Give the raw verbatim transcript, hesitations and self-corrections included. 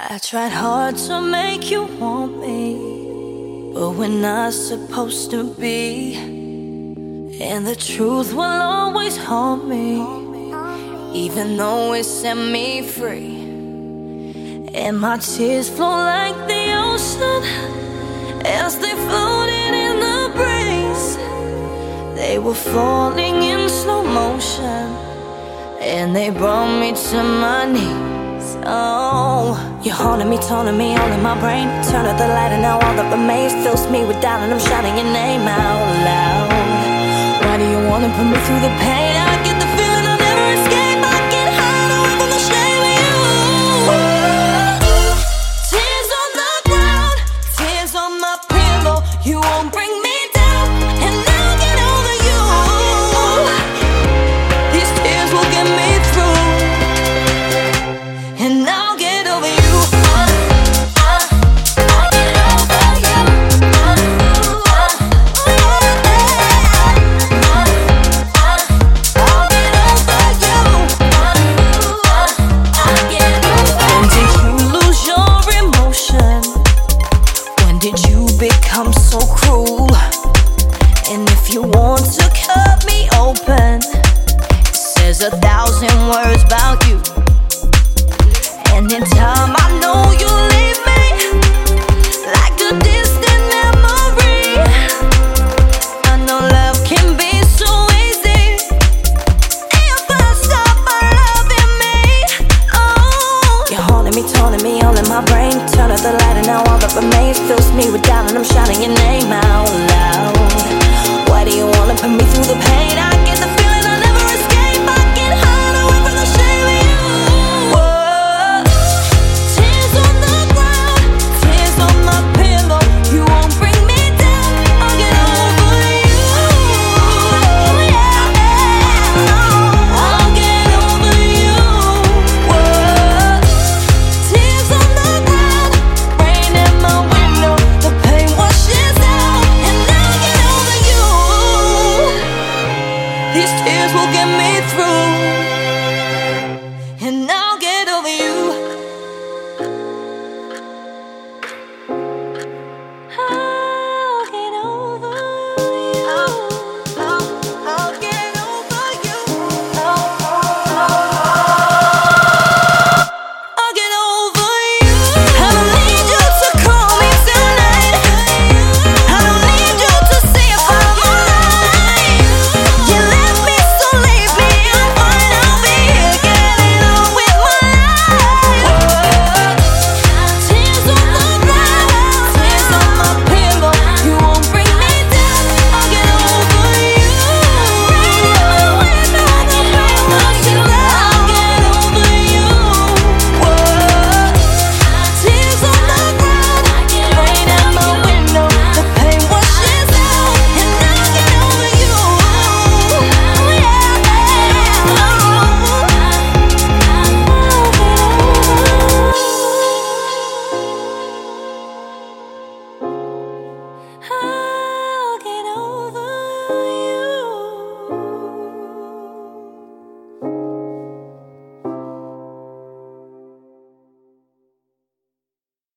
I tried hard to make you want me, but we're not supposed to be. And the truth will always haunt me, even though it set me free. And my tears flow like the ocean as they floated in the breeze. They were falling in slow motion, and they brought me to my knees. Oh, you're haunting me, taunting me, all in my brain. Turn out the light and now all that remains fills me with doubt, and I'm shouting your name out loud. Why do you wanna put me through the pain? I get the feeling I'll never escape. I can't hide away from the shame of you. Tears on the ground, tears on my pillow. You won't bring me down, and I'll get over you. These tears will get me through, and I'll get over you. I'll get over you. I'll get over you. I'll get over you. When did you lose your emotion? When did you become so cruel? And if you want to cut me open, it says a thousand words about you. And in time I know you'll leave me like a distant memory. I know love can be so easy if I stop by loving me. Oh, you're haunting me, taunting me, all in my brain. Turn out the light and now all that remains fills me with doubt, and I'm shouting your name out loud. Why do you wanna put me through the pain? I